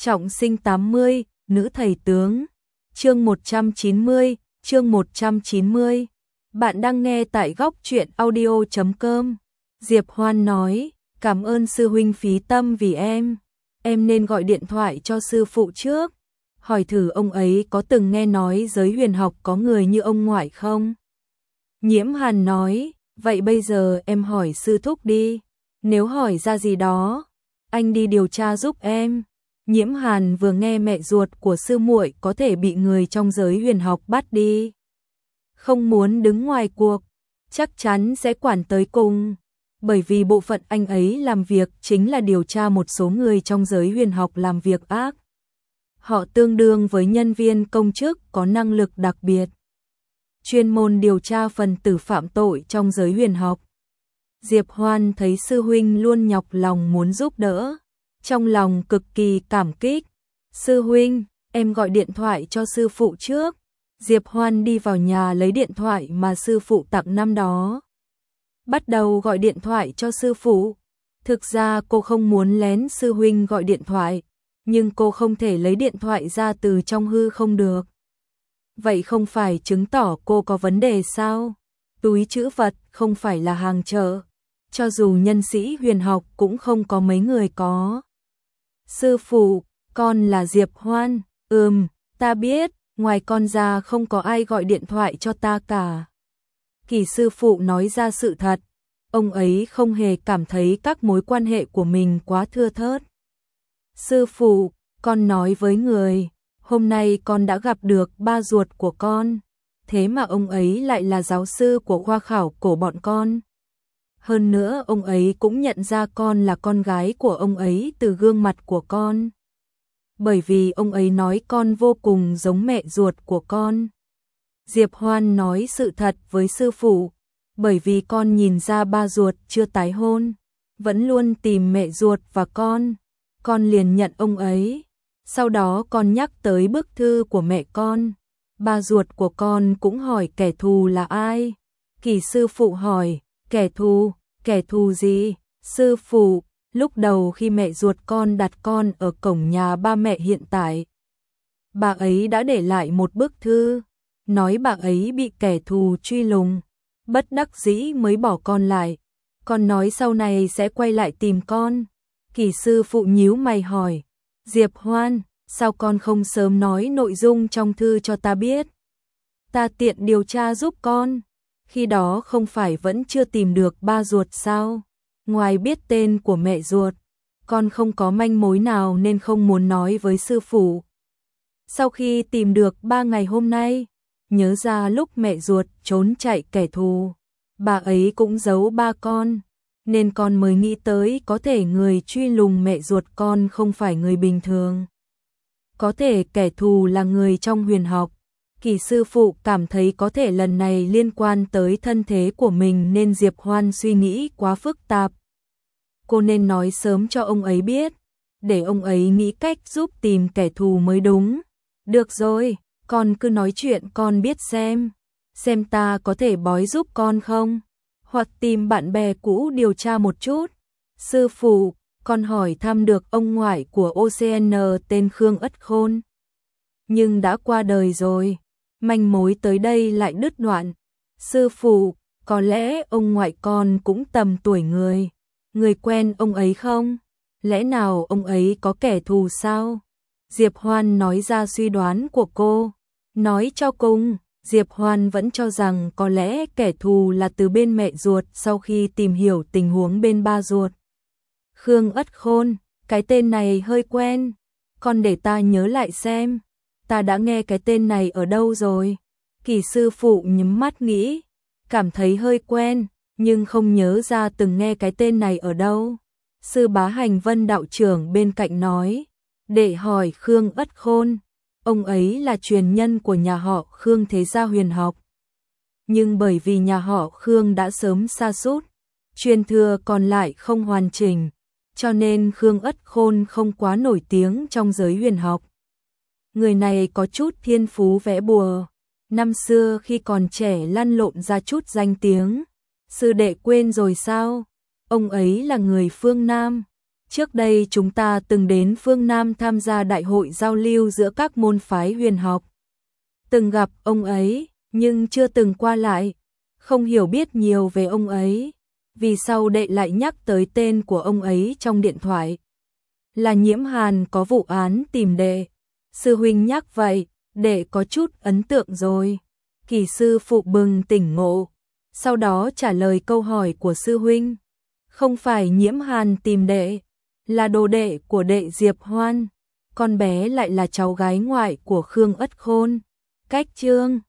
Trọng sinh 80, nữ thầy tướng. Chương 190, chương 190. Bạn đang nghe tại góc truyện audio.com. Diệp Hoan nói, cảm ơn sư huynh phí tâm vì em. Em nên gọi điện thoại cho sư phụ trước. Hỏi thử ông ấy có từng nghe nói giới huyền học có người như ông ngoại không? Nhiễm Hàn nói, vậy bây giờ em hỏi sư thúc đi. Nếu hỏi ra gì đó, anh đi điều tra giúp em. Nhiễm Hàn vừa nghe mẹ ruột của sư muội có thể bị người trong giới huyền học bắt đi. Không muốn đứng ngoài cuộc, chắc chắn sẽ quản tới cùng. Bởi vì bộ phận anh ấy làm việc chính là điều tra một số người trong giới huyền học làm việc ác. Họ tương đương với nhân viên công chức có năng lực đặc biệt, chuyên môn điều tra phần tử phạm tội trong giới huyền học. Diệp Hoan thấy sư huynh luôn nhọc lòng muốn giúp đỡ, trong lòng cực kỳ cảm kích. Sư huynh, em gọi điện thoại cho sư phụ trước. Diệp Hoan đi vào nhà lấy điện thoại mà sư phụ tặng năm đó. Bắt đầu gọi điện thoại cho sư phụ. Thực ra cô không muốn lén sư huynh gọi điện thoại, nhưng cô không thể lấy điện thoại ra từ trong hư không được. Vậy không phải chứng tỏ cô có vấn đề sao? Túi trữ vật không phải là hàng chợ, cho dù nhân sĩ huyền học cũng không có mấy người có. Sư phụ, con là Diệp Hoan. Ta biết, ngoài con ra không có ai gọi điện thoại cho ta cả. Kỳ sư phụ nói ra sự thật, ông ấy không hề cảm thấy các mối quan hệ của mình quá thưa thớt. Sư phụ, con nói với người, hôm nay con đã gặp được ba ruột của con, thế mà ông ấy lại là giáo sư của khoa khảo cổ bọn con. Hơn nữa ông ấy cũng nhận ra con là con gái của ông ấy từ gương mặt của con. Bởi vì ông ấy nói con vô cùng giống mẹ ruột của con. Diệp Hoan nói sự thật với sư phụ, bởi vì con nhìn ra ba ruột chưa tái hôn, vẫn luôn tìm mẹ ruột và con liền nhận ông ấy. Sau đó con nhắc tới bức thư của mẹ con, ba ruột của con cũng hỏi kẻ thù là ai. Kỳ sư phụ hỏi, kẻ thù gì? Sư phụ, lúc đầu khi mẹ ruột con đặt con ở cổng nhà ba mẹ hiện tại, bà ấy đã để lại một bức thư, nói bà ấy bị kẻ thù truy lùng, bất đắc dĩ mới bỏ con lại. Con nói sau này sẽ quay lại tìm con. Kỳ sư phụ nhíu mày hỏi, Diệp Hoan, sao con không sớm nói nội dung trong thư cho ta biết? Ta tiện điều tra giúp con. Khi đó không phải vẫn chưa tìm được ba ruột sao? Ngoài biết tên của mẹ ruột, con không có manh mối nào nên không muốn nói với sư phụ. Sau khi tìm được 3 ngày hôm nay, nhớ ra lúc mẹ ruột trốn chạy kẻ thù, bà ấy cũng giấu ba con, nên con mới nghĩ tới có thể người truy lùng mẹ ruột con không phải người bình thường. Có thể kẻ thù là người trong huyền học. Kỳ sư phụ cảm thấy có thể lần này liên quan tới thân thế của mình nên Diệp Hoan suy nghĩ quá phức tạp. Cô nên nói sớm cho ông ấy biết, để ông ấy nghĩ cách giúp tìm kẻ thù mới đúng. Được rồi, con cứ nói chuyện con biết xem ta có thể bói giúp con không? Hoặc tìm bạn bè cũ điều tra một chút. Sư phụ, con hỏi thăm được ông ngoại của OCN tên Khương Ất Khôn, nhưng đã qua đời rồi. Manh mối tới đây lại đứt đoạn. Sư phụ, có lẽ ông ngoại con cũng tầm tuổi người quen ông ấy không? Lẽ nào ông ấy có kẻ thù sao? Diệp Hoan nói ra suy đoán của cô. Nói cho cùng, Diệp Hoan vẫn cho rằng có lẽ kẻ thù là từ bên mẹ ruột sau khi tìm hiểu tình huống bên ba ruột. Khương Ất Khôn, cái tên này hơi quen. Con để ta nhớ lại xem. Ta đã nghe cái tên này ở đâu rồi? Kỳ sư phụ nhắm mắt nghĩ, cảm thấy hơi quen, nhưng không nhớ ra từng nghe cái tên này ở đâu. Sư Bá Hành Vân đạo trưởng bên cạnh nói, để hỏi Khương Ất Khôn, ông ấy là truyền nhân của nhà họ Khương thế gia huyền học. Nhưng bởi vì nhà họ Khương đã sớm sa sút, truyền thừa còn lại không hoàn chỉnh, cho nên Khương Ất Khôn không quá nổi tiếng trong giới huyền học. Người này có chút thiên phú vẽ bùa, năm xưa khi còn trẻ lăn lộn ra chút danh tiếng. Sư đệ quên rồi sao? Ông ấy là người phương Nam, trước đây chúng ta từng đến phương Nam tham gia đại hội giao lưu giữa các môn phái huyền học. Từng gặp ông ấy, nhưng chưa từng qua lại, không hiểu biết nhiều về ông ấy. Vì sao đệ lại nhắc tới tên của ông ấy trong điện thoại? Là Nhiễm Hàn có vụ án tìm đệ. Sư huynh nhắc vậy, đệ có chút ấn tượng rồi. Kỳ sư phụ bừng tỉnh ngộ, sau đó trả lời câu hỏi của sư huynh. Không phải Nhiễm Hàn tìm đệ, là đồ đệ của đệ Diệp Hoan. Con bé lại là cháu gái ngoại của Khương Ất Khôn. Cách chương